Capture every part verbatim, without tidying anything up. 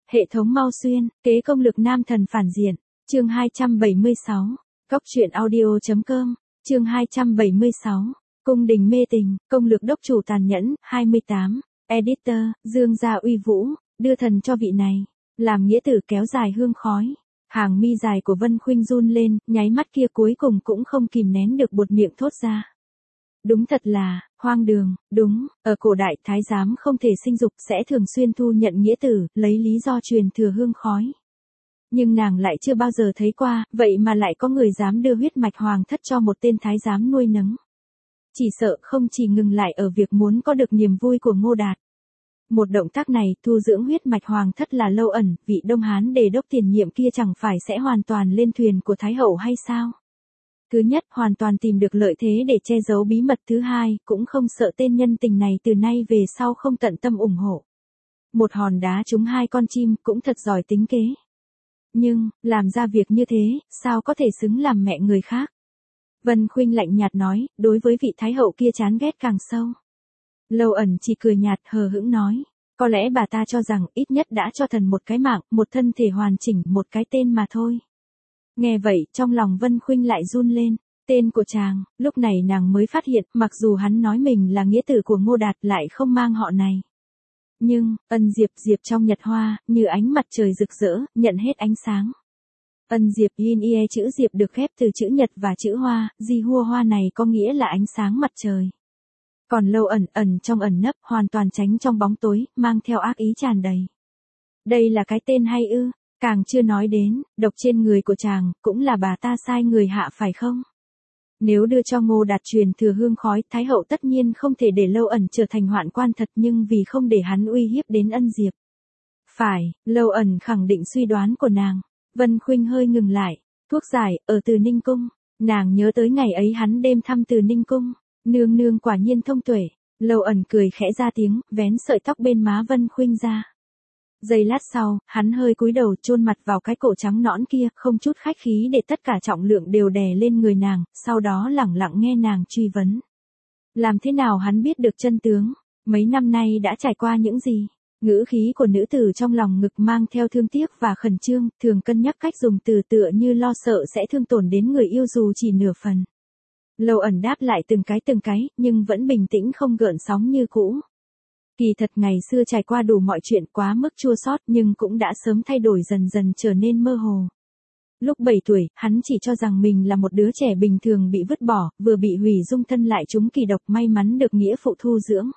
Hệ thống mau xuyên, kế công lực nam thần phản diện. Chương hai trăm bảy mươi sáu. Cốc truyện audio chấm com. Chương hai trăm bảy mươi sáu. Cung đình mê tình, công lực đốc chủ tàn nhẫn. hai mươi tám. Editor, Dương gia uy vũ, đưa thần cho vị này. Làm nghĩa tử kéo dài hương khói. Hàng mi dài của Vân Khuynh run lên, nháy mắt kia cuối cùng cũng không kìm nén được buột miệng thốt ra. Đúng thật là, hoang đường, đúng, ở cổ đại thái giám không thể sinh dục sẽ thường xuyên thu nhận nghĩa tử, lấy lý do truyền thừa hương khói. Nhưng nàng lại chưa bao giờ thấy qua, vậy mà lại có người dám đưa huyết mạch hoàng thất cho một tên thái giám nuôi nấng. Chỉ sợ không chỉ ngừng lại ở việc muốn có được niềm vui của Ngô Đạt. Một động tác này thu dưỡng huyết mạch hoàng thất là Lâu Ẩn, vị Đông Hán đề đốc tiền nhiệm kia chẳng phải sẽ hoàn toàn lên thuyền của Thái Hậu hay sao? Thứ nhất, hoàn toàn tìm được lợi thế để che giấu bí mật. Thứ hai, cũng không sợ tên nhân tình này từ nay về sau không tận tâm ủng hộ. Một hòn đá trúng hai con chim cũng thật giỏi tính kế. Nhưng, làm ra việc như thế, sao có thể xứng làm mẹ người khác? Vân Khuynh lạnh nhạt nói, đối với vị Thái Hậu kia chán ghét càng sâu. Lâu Ẩn chỉ cười nhạt hờ hững nói, có lẽ bà ta cho rằng ít nhất đã cho thần một cái mạng, một thân thể hoàn chỉnh, một cái tên mà thôi. Nghe vậy, trong lòng Vân Khuynh lại run lên, tên của chàng, lúc này nàng mới phát hiện, mặc dù hắn nói mình là nghĩa tử của Ngô Đạt lại không mang họ này. Nhưng, Ân Diệp Diệp trong nhật hoa, như ánh mặt trời rực rỡ, nhận hết ánh sáng. Ân Diệp Yin Ie chữ Diệp được ghép từ chữ nhật và chữ hoa, di hua hoa này có nghĩa là ánh sáng mặt trời. Còn Lâu Ẩn ẩn trong ẩn nấp, hoàn toàn tránh trong bóng tối, mang theo ác ý tràn đầy. Đây là cái tên hay ư? Càng chưa nói đến, độc trên người của chàng, cũng là bà ta sai người hạ phải không? Nếu đưa cho Ngô Đạt truyền thừa hương khói, Thái Hậu tất nhiên không thể để Lâu Ẩn trở thành hoạn quan thật, nhưng vì không để hắn uy hiếp đến Ân Diệp. Phải, Lâu Ẩn khẳng định suy đoán của nàng. Vân Khuynh hơi ngừng lại, thuốc giải, ở Từ Ninh Cung. Nàng nhớ tới ngày ấy hắn đêm thăm Từ Ninh Cung. Nương nương quả nhiên thông tuệ. Lâu Ẩn cười khẽ ra tiếng, vén sợi tóc bên má Vân Khuynh ra. Giây lát sau, hắn hơi cúi đầu chôn mặt vào cái cổ trắng nõn kia, không chút khách khí để tất cả trọng lượng đều đè lên người nàng, sau đó lẳng lặng nghe nàng truy vấn. Làm thế nào hắn biết được chân tướng? Mấy năm nay đã trải qua những gì? Ngữ khí của nữ tử trong lòng ngực mang theo thương tiếc và khẩn trương, thường cân nhắc cách dùng từ tựa như lo sợ sẽ thương tổn đến người yêu dù chỉ nửa phần. Lâu Ẩn đáp lại từng cái từng cái, nhưng vẫn bình tĩnh không gợn sóng như cũ. Kỳ thật ngày xưa trải qua đủ mọi chuyện quá mức chua xót nhưng cũng đã sớm thay đổi dần dần trở nên mơ hồ. Lúc bảy tuổi, hắn chỉ cho rằng mình là một đứa trẻ bình thường bị vứt bỏ, vừa bị hủy dung thân lại trúng kỳ độc may mắn được nghĩa phụ thu dưỡng.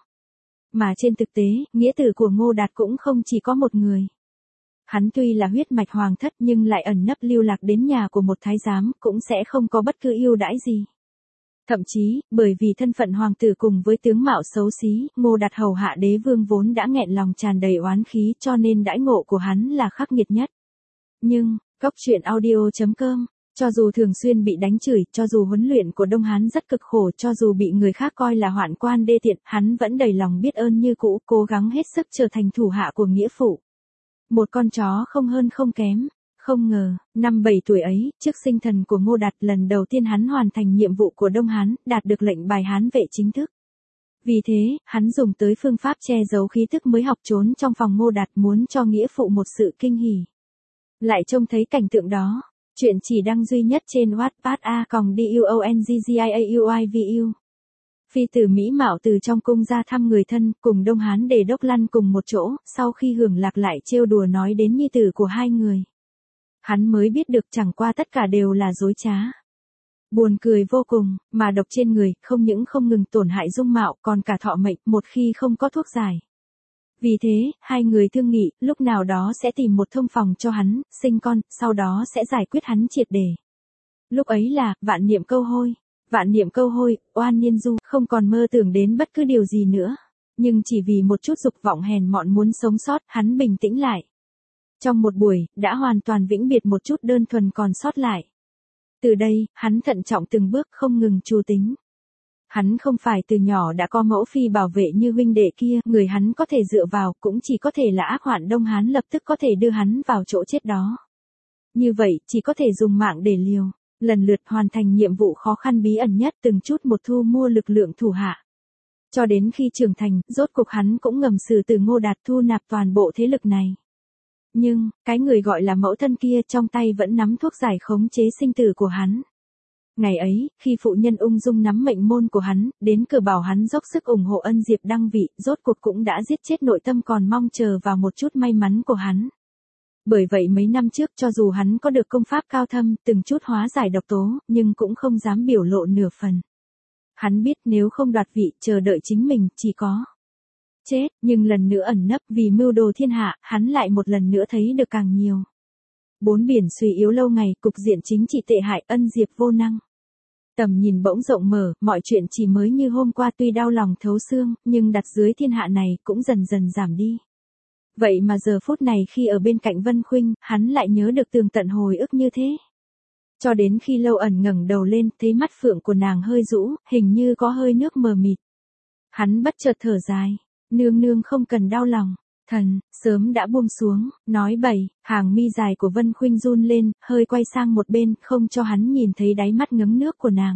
Mà trên thực tế, nghĩa tử của Ngô Đạt cũng không chỉ có một người. Hắn tuy là huyết mạch hoàng thất nhưng lại ẩn nấp lưu lạc đến nhà của một thái giám, cũng sẽ không có bất cứ ưu đãi gì. Thậm chí, bởi vì thân phận hoàng tử cùng với tướng mạo xấu xí, Ngô Đạt hầu hạ đế vương vốn đã nghẹn lòng tràn đầy oán khí cho nên đãi ngộ của hắn là khắc nghiệt nhất. Nhưng, cốc truyện audio chấm com, cho dù thường xuyên bị đánh chửi, cho dù huấn luyện của Đông Hán rất cực khổ, cho dù bị người khác coi là hoạn quan đê tiện, hắn vẫn đầy lòng biết ơn như cũ, cố gắng hết sức trở thành thủ hạ của nghĩa phụ. Một con chó không hơn không kém. Không ngờ, năm bảy tuổi ấy, trước sinh thần của Ngô Đạt lần đầu tiên hắn hoàn thành nhiệm vụ của Đông Hán, đạt được lệnh bài Hán vệ chính thức. Vì thế, hắn dùng tới phương pháp che giấu khí tức mới học trốn trong phòng Ngô Đạt muốn cho nghĩa phụ một sự kinh hỉ. Lại trông thấy cảnh tượng đó, chuyện chỉ đăng duy nhất trên Wattpad a còng duongziauivu. Phi tử Mỹ Mạo từ trong cung ra thăm người thân, cùng Đông Hán đề đốc lăn cùng một chỗ, sau khi hưởng lạc lại trêu đùa nói đến nhi tử của hai người. Hắn mới biết được chẳng qua tất cả đều là dối trá. Buồn cười vô cùng, mà độc trên người, không những không ngừng tổn hại dung mạo, còn cả thọ mệnh, một khi không có thuốc giải. Vì thế, hai người thương nghị, lúc nào đó sẽ tìm một thông phòng cho hắn, sinh con, sau đó sẽ giải quyết hắn triệt để. Lúc ấy là, vạn niệm câu hôi. Vạn niệm câu hôi, oan niên du, không còn mơ tưởng đến bất cứ điều gì nữa. Nhưng chỉ vì một chút dục vọng hèn mọn muốn sống sót, hắn bình tĩnh lại. Trong một buổi, đã hoàn toàn vĩnh biệt một chút đơn thuần còn sót lại. Từ đây, hắn thận trọng từng bước không ngừng chu tính. Hắn không phải từ nhỏ đã có mẫu phi bảo vệ như huynh đệ kia, người hắn có thể dựa vào cũng chỉ có thể là ác hoạn Đông Hán lập tức có thể đưa hắn vào chỗ chết đó. Như vậy, chỉ có thể dùng mạng để liều, lần lượt hoàn thành nhiệm vụ khó khăn bí ẩn nhất từng chút một thu mua lực lượng thủ hạ. Cho đến khi trưởng thành, rốt cục hắn cũng ngầm xử từ Ngô Đạt thu nạp toàn bộ thế lực này. Nhưng, cái người gọi là mẫu thân kia trong tay vẫn nắm thuốc giải khống chế sinh tử của hắn. Ngày ấy, khi phụ nhân ung dung nắm mệnh môn của hắn, đến cửa bảo hắn dốc sức ủng hộ Ân Diệp đăng vị, rốt cuộc cũng đã giết chết nội tâm còn mong chờ vào một chút may mắn của hắn. Bởi vậy mấy năm trước cho dù hắn có được công pháp cao thâm, từng chút hóa giải độc tố, nhưng cũng không dám biểu lộ nửa phần. Hắn biết nếu không đoạt vị, chờ đợi chính mình, chỉ có chết, nhưng lần nữa ẩn nấp vì mưu đồ thiên hạ, hắn lại một lần nữa thấy được càng nhiều. Bốn biển suy yếu lâu ngày, cục diện chính trị tệ hại, Ân Diệp vô năng. Tầm nhìn bỗng rộng mở, mọi chuyện chỉ mới như hôm qua tuy đau lòng thấu xương, nhưng đặt dưới thiên hạ này cũng dần dần giảm đi. Vậy mà giờ phút này khi ở bên cạnh Vân Khuynh, hắn lại nhớ được tường tận hồi ức như thế. Cho đến khi Lâu Ẩn ngẩng đầu lên, thấy mắt phượng của nàng hơi rũ, hình như có hơi nước mờ mịt. Hắn bất chợt thở dài, nương nương không cần đau lòng, thần, sớm đã buông xuống, nói bậy, hàng mi dài của Vân Khuynh run lên, hơi quay sang một bên, không cho hắn nhìn thấy đáy mắt ngấm nước của nàng.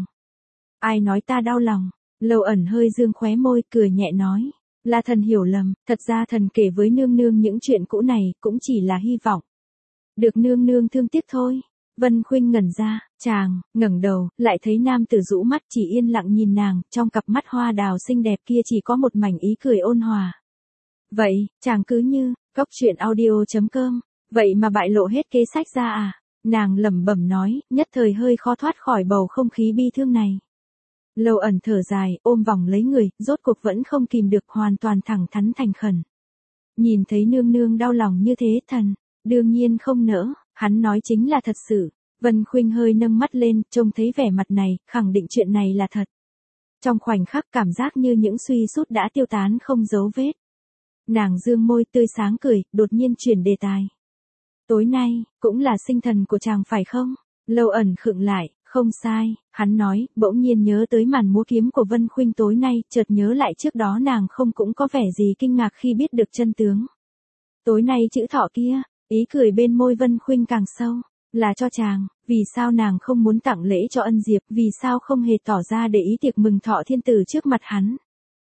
Ai nói ta đau lòng, Lâu Ẩn hơi dương khóe môi, cười nhẹ nói. Là thần hiểu lầm, thật ra thần kể với nương nương những chuyện cũ này, cũng chỉ là hy vọng. Được nương nương thương tiếc thôi. Vân Khuynh ngẩn ra, chàng, ngẩng đầu, lại thấy nam tử rũ mắt chỉ yên lặng nhìn nàng, trong cặp mắt hoa đào xinh đẹp kia chỉ có một mảnh ý cười ôn hòa. Vậy, chàng cứ như, góc truyện audio chấm com, vậy mà bại lộ hết kế sách ra à? Nàng lẩm bẩm nói, nhất thời hơi khó thoát khỏi bầu không khí bi thương này. Lâu Ẩn thở dài, ôm vòng lấy người, rốt cuộc vẫn không kìm được, hoàn toàn thẳng thắn thành khẩn. Nhìn thấy nương nương đau lòng như thế, thần, đương nhiên không nỡ, hắn nói chính là thật sự. Vân Khuynh hơi nâng mắt lên, trông thấy vẻ mặt này, khẳng định chuyện này là thật. Trong khoảnh khắc cảm giác như những suy sút đã tiêu tán không dấu vết. Nàng dương môi tươi sáng cười, đột nhiên chuyển đề tài. Tối nay, cũng là sinh thần của chàng phải không? Lâu Ẩn khựng lại. Không sai, hắn nói, bỗng nhiên nhớ tới màn múa kiếm của Vân Khuynh tối nay, chợt nhớ lại trước đó nàng không cũng có vẻ gì kinh ngạc khi biết được chân tướng. Tối nay chữ thọ kia, ý cười bên môi Vân Khuynh càng sâu, là cho chàng, vì sao nàng không muốn tặng lễ cho Ân Diệp, vì sao không hề tỏ ra để ý tiệc mừng thọ thiên tử trước mặt hắn.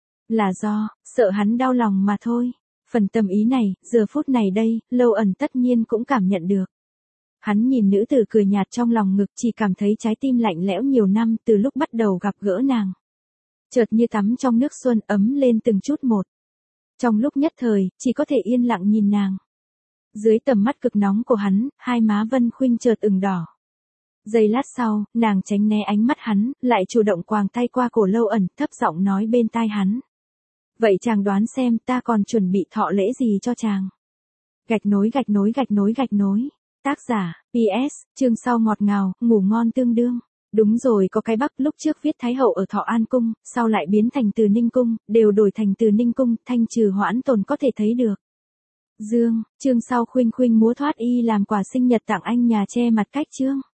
Là do, sợ hắn đau lòng mà thôi. Phần tâm ý này, giờ phút này đây, Lâu Ẩn tất nhiên cũng cảm nhận được. Hắn nhìn nữ tử cười nhạt trong lòng ngực, chỉ cảm thấy trái tim lạnh lẽo nhiều năm từ lúc bắt đầu gặp gỡ nàng. Chợt như tắm trong nước xuân, ấm lên từng chút một. Trong lúc nhất thời, chỉ có thể yên lặng nhìn nàng. Dưới tầm mắt cực nóng của hắn, hai má Vân Khuynh chợt ửng đỏ. Giây lát sau, nàng tránh né ánh mắt hắn, lại chủ động quàng tay qua cổ Lâu Ẩn, thấp giọng nói bên tai hắn. Vậy chàng đoán xem ta còn chuẩn bị thọ lễ gì cho chàng? Gạch nối gạch nối gạch nối gạch nối. Tác giả, pê ét, chương sau ngọt ngào, ngủ ngon tương đương. Đúng rồi, có cái Bắc lúc trước viết Thái Hậu ở Thọ An Cung, sau lại biến thành Từ Ninh Cung, đều đổi thành Từ Ninh Cung, thanh trừ hoãn tồn có thể thấy được. Dương, chương sau Khuynh Khuynh múa thoát y làm quà sinh nhật tặng anh nhà che mặt cách chương.